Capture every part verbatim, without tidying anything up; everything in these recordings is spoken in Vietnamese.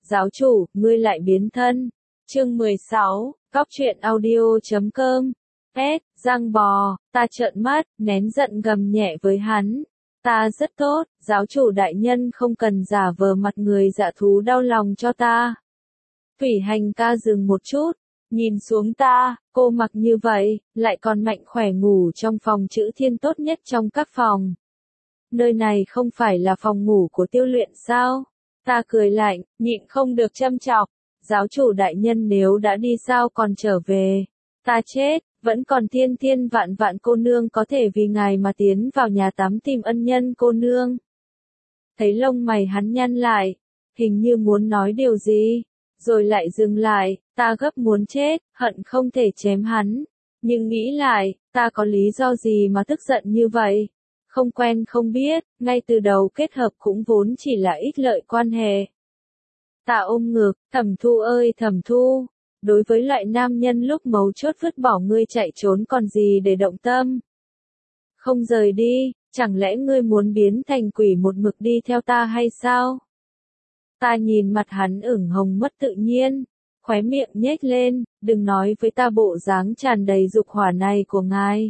Giáo chủ, ngươi lại biến thân. Chương mười sáu, Góc truyện audio chấm com. S, Giang bò, ta trợn mắt, nén giận gầm nhẹ với hắn. Ta rất tốt, giáo chủ đại nhân không cần giả vờ mặt người dạ thú đau lòng cho ta. Thủy Hành ca dừng một chút, nhìn xuống ta, cô mặc như vậy, lại còn mạnh khỏe ngủ trong phòng chữ thiên tốt nhất trong các phòng. Nơi này không phải là phòng ngủ của Tiêu Luyện sao? Ta cười lạnh, nhịn không được châm chọc. Giáo chủ đại nhân nếu đã đi sao còn trở về? Ta chết, vẫn còn thiên thiên vạn vạn cô nương có thể vì ngài mà tiến vào nhà tắm tìm ân nhân cô nương. Thấy lông mày hắn nhăn lại, hình như muốn nói điều gì, rồi lại dừng lại, ta gấp muốn chết, hận không thể chém hắn. Nhưng nghĩ lại, ta có lý do gì mà tức giận như vậy? Không quen không biết, ngay từ đầu kết hợp cũng vốn chỉ là ích lợi quan hệ. Ta ôm ngực, Thẩm Thu ơi Thẩm Thu, đối với loại nam nhân lúc mấu chốt vứt bỏ ngươi chạy trốn còn gì để động tâm. Không rời đi, chẳng lẽ ngươi muốn biến thành quỷ một mực đi theo ta hay sao? Ta nhìn mặt hắn ửng hồng mất tự nhiên, khóe miệng nhếch lên, đừng nói với ta bộ dáng tràn đầy dục hỏa này của ngài.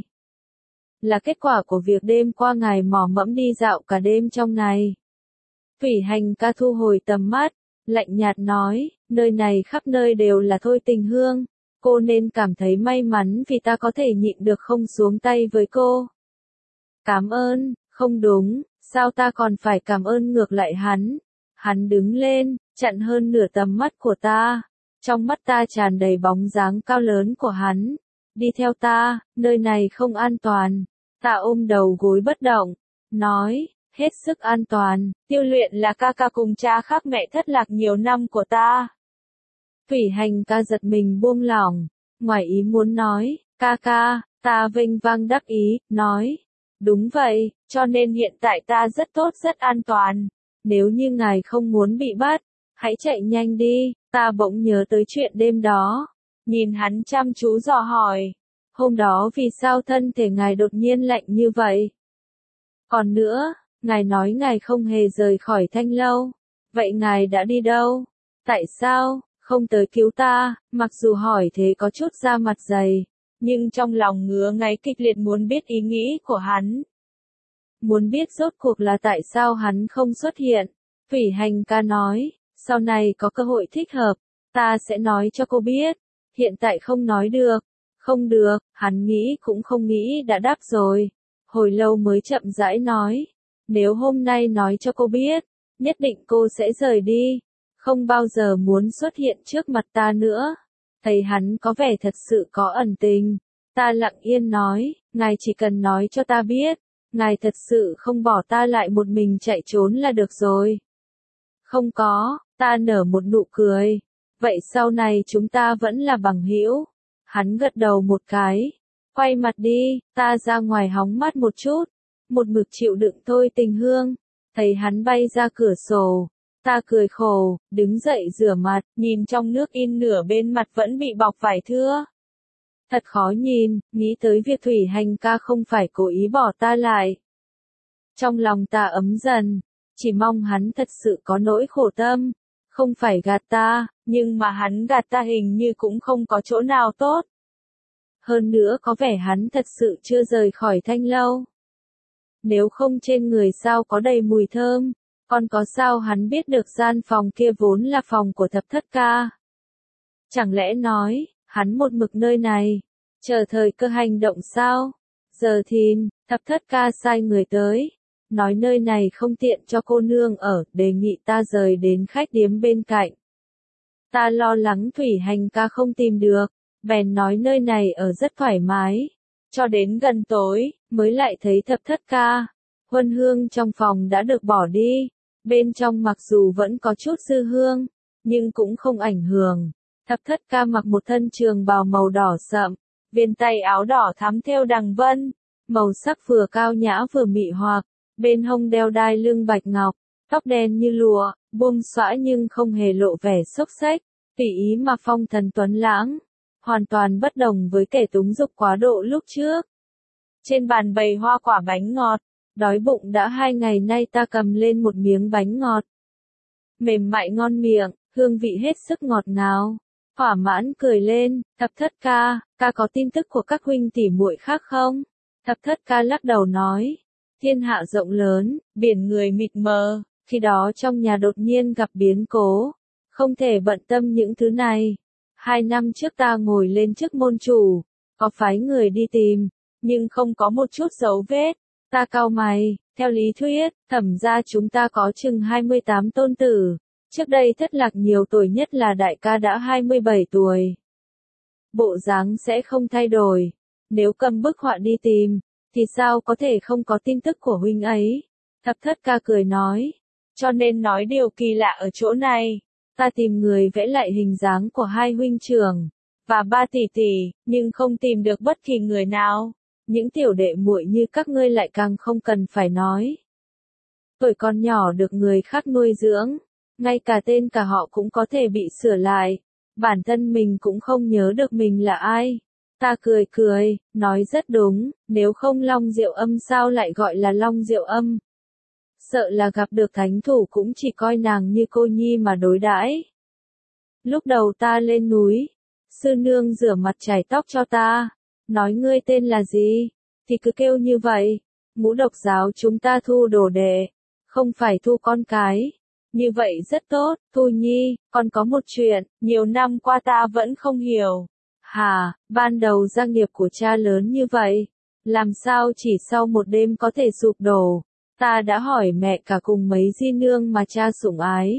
Là kết quả của việc đêm qua ngài mò mẫm đi dạo cả đêm trong này. Thủy Hành ca thu hồi tầm mắt, lạnh nhạt nói, nơi này khắp nơi đều là thôi tình hương, cô nên cảm thấy may mắn vì ta có thể nhịn được không xuống tay với cô. Cảm ơn, không đúng, sao ta còn phải cảm ơn ngược lại hắn? Hắn đứng lên, chặn hơn nửa tầm mắt của ta, trong mắt ta tràn đầy bóng dáng cao lớn của hắn. Đi theo ta, nơi này không an toàn. Ta ôm đầu gối bất động, nói, hết sức an toàn, Tiêu Luyện là ca ca cùng cha khác mẹ thất lạc nhiều năm của ta. Thủy Hành ca giật mình buông lỏng, ngoài ý muốn nói, ca ca, ta vênh vang đắc ý, nói, đúng vậy, cho nên hiện tại ta rất tốt rất an toàn, nếu như ngài không muốn bị bắt, hãy chạy nhanh đi. Ta bỗng nhớ tới chuyện đêm đó, nhìn hắn chăm chú dò hỏi. Hôm đó vì sao thân thể ngài đột nhiên lạnh như vậy? Còn nữa, ngài nói ngài không hề rời khỏi Thanh Lâu. Vậy ngài đã đi đâu? Tại sao, không tới cứu ta? Mặc dù hỏi thế có chút da mặt dày, nhưng trong lòng ngứa ngáy kịch liệt muốn biết ý nghĩ của hắn. Muốn biết rốt cuộc là tại sao hắn không xuất hiện. Thủy Hành ca nói, sau này có cơ hội thích hợp, ta sẽ nói cho cô biết. Hiện tại không nói được. Không được, hắn nghĩ cũng không nghĩ đã đáp rồi. Hồi lâu mới chậm rãi nói. Nếu hôm nay nói cho cô biết, nhất định cô sẽ rời đi. Không bao giờ muốn xuất hiện trước mặt ta nữa. Thấy hắn có vẻ thật sự có ẩn tình. Ta lặng yên nói, ngài chỉ cần nói cho ta biết. Ngài thật sự không bỏ ta lại một mình chạy trốn là được rồi. Không có, ta nở một nụ cười. Vậy sau này chúng ta vẫn là bằng hữu. Hắn gật đầu một cái, quay mặt đi, ta ra ngoài hóng mát một chút, một mực chịu đựng thôi tình hương. Thấy hắn bay ra cửa sổ, ta cười khổ, đứng dậy rửa mặt, nhìn trong nước in nửa bên mặt vẫn bị bọc vải thưa. Thật khó nhìn, nghĩ tới việc Thủy Hành ca không phải cố ý bỏ ta lại. Trong lòng ta ấm dần, chỉ mong hắn thật sự có nỗi khổ tâm, không phải gạt ta, nhưng mà hắn gạt ta hình như cũng không có chỗ nào tốt. Hơn nữa có vẻ hắn thật sự chưa rời khỏi Thanh Lâu. Nếu không trên người sao có đầy mùi thơm, còn có sao hắn biết được gian phòng kia vốn là phòng của Thập Thất Ca. Chẳng lẽ nói, hắn một mực nơi này, chờ thời cơ hành động sao? Giờ thìn, Thập Thất Ca sai người tới, nói nơi này không tiện cho cô nương ở, đề nghị ta rời đến khách điếm bên cạnh. Ta lo lắng Thủy Hành ca không tìm được, bèn nói nơi này ở rất thoải mái. Cho đến gần tối, mới lại thấy Thập Thất Ca. Huân hương trong phòng đã được bỏ đi, bên trong mặc dù vẫn có chút dư hương, nhưng cũng không ảnh hưởng. Thập Thất Ca mặc một thân trường bào màu đỏ sậm, viền tay áo đỏ thắm thêu đằng vân, màu sắc vừa cao nhã vừa mị hoặc, bên hông đeo đai lưng bạch ngọc, tóc đen như lụa, buông xõa nhưng không hề lộ vẻ xốc xếch, tùy ý mà phong thần tuấn lãng, hoàn toàn bất đồng với kẻ túng dục quá độ lúc trước. Trên bàn bày hoa quả bánh ngọt, đói bụng đã hai ngày nay ta cầm lên một miếng bánh ngọt. Mềm mại ngon miệng, hương vị hết sức ngọt ngào. Thỏa mãn cười lên, thập thất ca, ca có tin tức của các huynh tỷ muội khác không? Thập thất ca lắc đầu nói, thiên hạ rộng lớn, biển người mịt mờ, khi đó trong nhà đột nhiên gặp biến cố, không thể bận tâm những thứ này. Hai năm trước ta ngồi lên chức môn chủ, có phái người đi tìm, nhưng không có một chút dấu vết. Ta cau mày, theo lý thuyết, thẩm ra chúng ta có chừng hai mươi tám tôn tử. Trước đây thất lạc nhiều tuổi nhất là đại ca đã hai mươi bảy tuổi. Bộ dáng sẽ không thay đổi. Nếu cầm bức họa đi tìm, thì sao có thể không có tin tức của huynh ấy? Thập thất ca cười nói. Cho nên nói điều kỳ lạ ở chỗ này. Ta tìm người vẽ lại hình dáng của hai huynh trưởng và ba tỷ tỷ, nhưng không tìm được bất kỳ người nào. Những tiểu đệ muội như các ngươi lại càng không cần phải nói. Tuổi còn nhỏ được người khác nuôi dưỡng, ngay cả tên cả họ cũng có thể bị sửa lại. Bản thân mình cũng không nhớ được mình là ai. Ta cười cười, nói rất đúng, nếu không Long Diệu Âm sao lại gọi là Long Diệu Âm? Sợ là gặp được thánh thủ cũng chỉ coi nàng như cô nhi mà đối đãi. Lúc đầu ta lên núi, sư nương rửa mặt chải tóc cho ta, nói ngươi tên là gì, thì cứ kêu như vậy. Ngũ độc giáo chúng ta thu đồ đệ, không phải thu con cái. Như vậy rất tốt, Thu Nhi, còn có một chuyện, nhiều năm qua ta vẫn không hiểu. Hà, ban đầu gia nghiệp của cha lớn như vậy, làm sao chỉ sau một đêm có thể sụp đổ? Ta đã hỏi mẹ cả cùng mấy di nương mà cha sủng ái.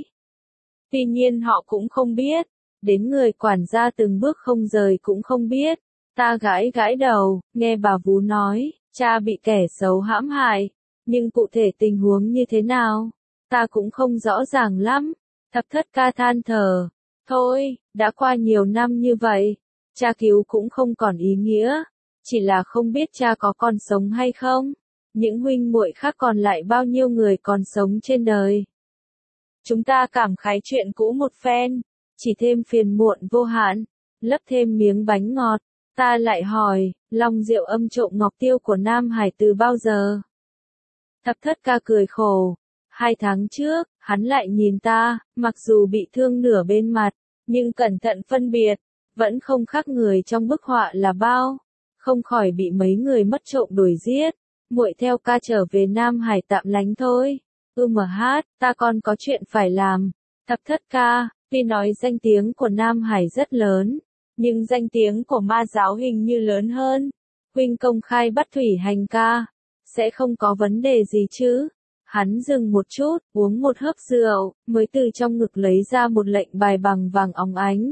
Tuy nhiên họ cũng không biết, đến người quản gia từng bước không rời cũng không biết. Ta gãi gãi đầu, nghe bà vú nói, cha bị kẻ xấu hãm hại, nhưng cụ thể tình huống như thế nào, ta cũng không rõ ràng lắm. Thập thất ca than thở, thôi, đã qua nhiều năm như vậy, cha cứu cũng không còn ý nghĩa, chỉ là không biết cha có còn sống hay không. Những huynh muội khác còn lại bao nhiêu người còn sống trên đời. Chúng ta cảm khái chuyện cũ một phen, chỉ thêm phiền muộn vô hạn, lấp thêm miếng bánh ngọt. Ta lại hỏi, Long Diệu Âm trộm ngọc tiêu của Nam Hải từ bao giờ? Thập thất ca cười khổ. Hai tháng trước, hắn lại nhìn ta, mặc dù bị thương nửa bên mặt, nhưng cẩn thận phân biệt, vẫn không khác người trong bức họa là bao. Không khỏi bị mấy người mất trộm đuổi giết. Muội theo ca trở về Nam Hải tạm lánh thôi. Ừ mà hát, ta còn có chuyện phải làm. Thập thất ca, tuy nói danh tiếng của Nam Hải rất lớn, nhưng danh tiếng của ma giáo hình như lớn hơn. Huynh công khai bắt thủy hành ca, sẽ không có vấn đề gì chứ? Hắn dừng một chút, uống một hớp rượu, mới từ trong ngực lấy ra một lệnh bài bằng vàng óng ánh.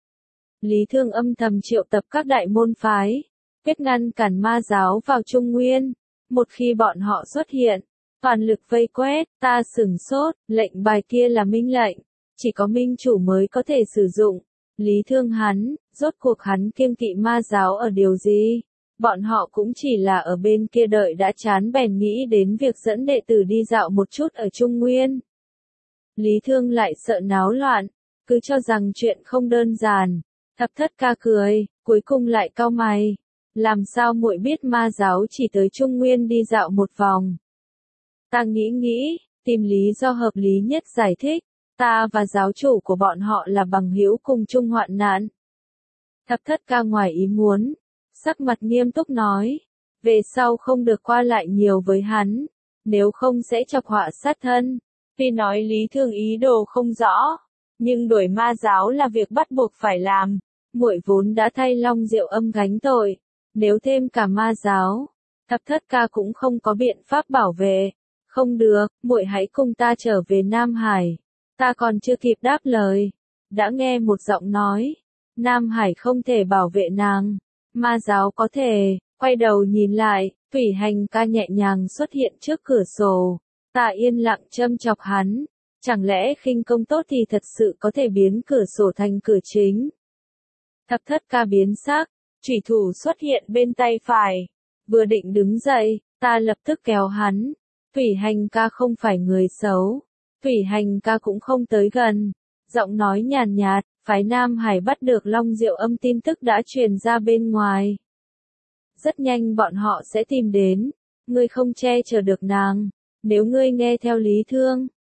Lý Thương âm thầm triệu tập các đại môn phái, quyết ngăn cản ma giáo vào Trung Nguyên. Một khi bọn họ xuất hiện, toàn lực vây quét. Ta sửng sốt, lệnh bài kia là minh lệnh, chỉ có minh chủ mới có thể sử dụng. Lý Thương hắn, rốt cuộc hắn kiêng kỵ ma giáo ở điều gì? Bọn họ cũng chỉ là ở bên kia đợi đã chán bèn nghĩ đến việc dẫn đệ tử đi dạo một chút ở Trung Nguyên. Lý Thương lại sợ náo loạn, cứ cho rằng chuyện không đơn giản. Thập thất ca cười, cuối cùng lại cau mày. Làm sao muội biết ma giáo chỉ tới Trung Nguyên đi dạo một vòng? Ta nghĩ nghĩ, tìm lý do hợp lý nhất giải thích. Ta và giáo chủ của bọn họ là bằng hữu cùng chung hoạn nạn. Thập thất ca ngoài ý muốn, sắc mặt nghiêm túc nói. Về sau không được qua lại nhiều với hắn, nếu không sẽ chọc họa sát thân. Tuy nói Lý Thương ý đồ không rõ, nhưng đuổi ma giáo là việc bắt buộc phải làm. Muội vốn đã thay Long Diệu Âm gánh tội. Nếu thêm cả ma giáo, thập thất ca cũng không có biện pháp bảo vệ. Không được, muội hãy cùng ta trở về Nam Hải. Ta còn chưa kịp đáp lời, đã nghe một giọng nói, Nam Hải không thể bảo vệ nàng, ma giáo có thể. Quay đầu nhìn lại, Thủy Hành ca nhẹ nhàng xuất hiện trước cửa sổ. Ta yên lặng châm chọc hắn, chẳng lẽ khinh công tốt thì thật sự có thể biến cửa sổ thành cửa chính? Thập thất ca biến sắc, chủy thủ xuất hiện bên tay phải. Vừa định đứng dậy, ta lập tức kéo hắn. Thủy Hành ca không phải người xấu. Thủy Hành ca cũng không tới gần. Giọng nói nhàn nhạt, phái Nam Hải bắt được Long Diệu Âm tin tức đã truyền ra bên ngoài. Rất nhanh bọn họ sẽ tìm đến. Ngươi không che chở được nàng. Nếu ngươi nghe theo Lý Thương,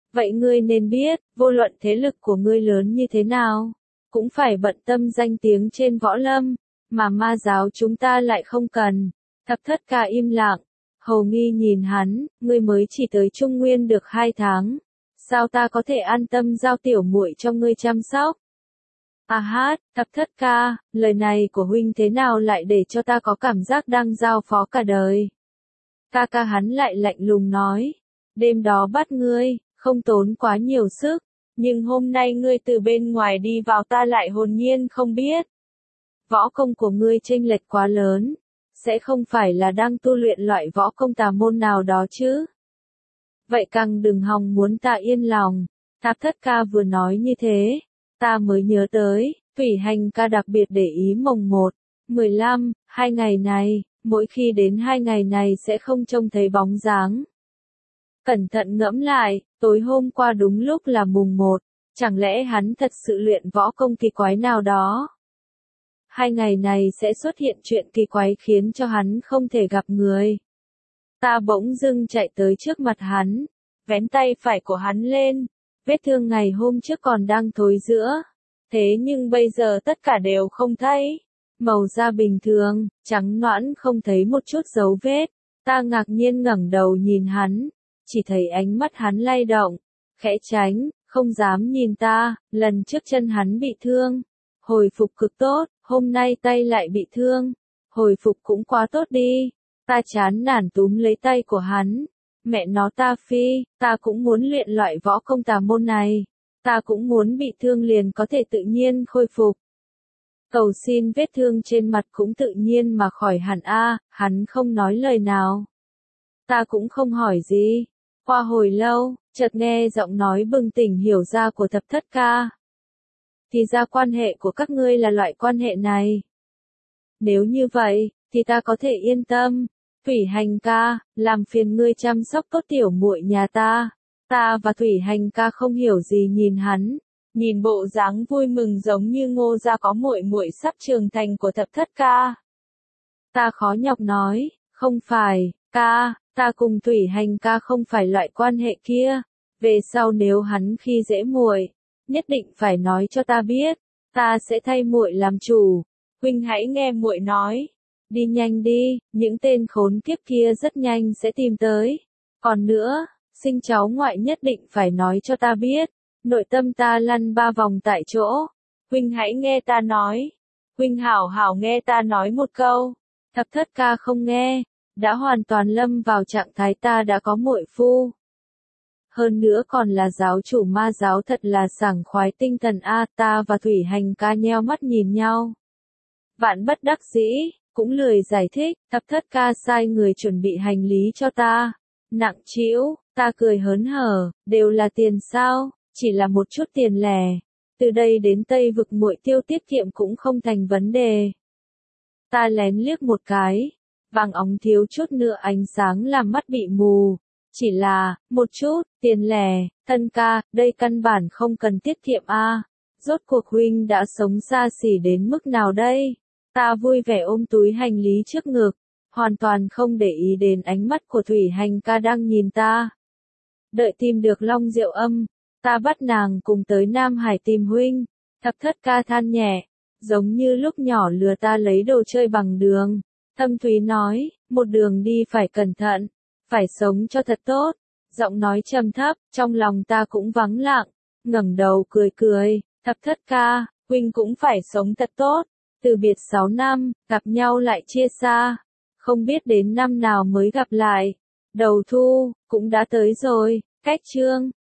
Vậy ngươi nên biết, vô luận thế lực của ngươi lớn như thế nào, cũng phải bận tâm danh tiếng trên võ lâm, mà ma giáo chúng ta lại không cần. Thập Thất Ca im lặng, hầu nghi nhìn hắn, ngươi mới chỉ tới Trung Nguyên được hai tháng, sao ta có thể an tâm giao tiểu muội cho ngươi chăm sóc? À hát, Thập Thất Ca, lời này của huynh thế nào lại để cho ta có cảm giác đang giao phó cả đời? Ca ca hắn lại lạnh lùng nói, đêm đó bắt ngươi, không tốn quá nhiều sức, nhưng hôm nay ngươi từ bên ngoài đi vào ta lại hồn nhiên không biết. Võ công của ngươi chênh lệch quá lớn, sẽ không phải là đang tu luyện loại võ công tà môn nào đó chứ? Vậy càng đừng hòng muốn ta yên lòng. Thập Thất Ca vừa nói như thế, ta mới nhớ tới, Thủy Hành Ca đặc biệt để ý mồng một, mười lăm, hai ngày này, mỗi khi đến hai ngày này sẽ không trông thấy bóng dáng. Cẩn thận ngẫm lại, tối hôm qua đúng lúc là mùng một, chẳng lẽ hắn thật sự luyện võ công kỳ quái nào đó? Hai ngày này sẽ xuất hiện chuyện kỳ quái khiến cho hắn không thể gặp người. Ta bỗng dưng chạy tới trước mặt hắn, vén tay phải của hắn lên, vết thương ngày hôm trước còn đang thối rữa, thế nhưng bây giờ tất cả đều không thấy. Màu da bình thường, trắng nõn không thấy một chút dấu vết. Ta ngạc nhiên ngẩng đầu nhìn hắn, chỉ thấy ánh mắt hắn lay động, khẽ tránh, không dám nhìn ta. Lần trước chân hắn bị thương, hồi phục cực tốt, hôm nay tay lại bị thương, hồi phục cũng quá tốt đi. Ta chán nản túm lấy tay của hắn, mẹ nó ta phi, ta cũng muốn luyện loại võ công tà môn này, ta cũng muốn bị thương liền có thể tự nhiên khôi phục. Cầu xin vết thương trên mặt cũng tự nhiên mà khỏi hẳn a. Hắn không nói lời nào. Ta cũng không hỏi gì. Qua hồi lâu, chợt nghe giọng nói bừng tỉnh hiểu ra của Thập Thất Ca. Thì ra quan hệ của các ngươi là loại quan hệ này. Nếu như vậy, thì ta có thể yên tâm. Thủy Hành Ca, làm phiền ngươi chăm sóc tốt tiểu muội nhà ta. Ta và Thủy Hành Ca không hiểu gì nhìn hắn. Nhìn bộ dáng vui mừng giống như Ngô gia có muội muội sắp trưởng thành của Thập Thất Ca. Ta khó nhọc nói, không phải, ca, ta cùng Thủy Hành Ca không phải loại quan hệ kia. Về sau nếu hắn khi dễ muội, nhất định phải nói cho ta biết, ta sẽ thay muội làm chủ. Huynh hãy nghe muội nói, đi nhanh đi, những tên khốn kiếp kia rất nhanh sẽ tìm tới. Còn nữa, sinh cháu ngoại nhất định phải nói cho ta biết. Nội tâm ta lăn ba vòng tại chỗ. Huynh hãy nghe ta nói. Huynh hảo hảo nghe ta nói một câu. Thập Thất Ca không nghe, đã hoàn toàn lâm vào trạng thái ta đã có muội phu. Hơn nữa còn là giáo chủ ma giáo, thật là sảng khoái tinh thần a. Ta và Thủy Hành Ca nheo mắt nhìn nhau. Vạn bất đắc dĩ, cũng lười giải thích. Thập Thất Ca sai người chuẩn bị hành lý cho ta. Nặng trĩu, ta cười hớn hở, đều là tiền sao? Chỉ là một chút tiền lẻ, từ đây đến Tây Vực muội tiêu tiết kiệm cũng không thành vấn đề. Ta lén liếc một cái, vàng óng thiếu chút nữa ánh sáng làm mắt bị mù. Chỉ là, một chút, tiền lẻ, thân ca, đây căn bản không cần tiết kiệm a. Rốt cuộc huynh đã sống xa xỉ đến mức nào đây? Ta vui vẻ ôm túi hành lý trước ngực, hoàn toàn không để ý đến ánh mắt của Thủy Hành Ca đang nhìn ta. Đợi tìm được Long Diệu Âm, ta bắt nàng cùng tới Nam Hải tìm huynh. Thập Thất Ca than nhẹ, giống như lúc nhỏ lừa ta lấy đồ chơi bằng đường. Thâm Thúy nói, một đường đi phải cẩn thận, phải sống cho thật tốt. Giọng nói trầm thấp, trong lòng ta cũng vắng lặng, ngẩng đầu cười cười. Thập Thất Ca, huynh cũng phải sống thật tốt. Từ biệt sáu năm, gặp nhau lại chia xa. Không biết đến năm nào mới gặp lại. Đầu thu, cũng đã tới rồi, cách chương.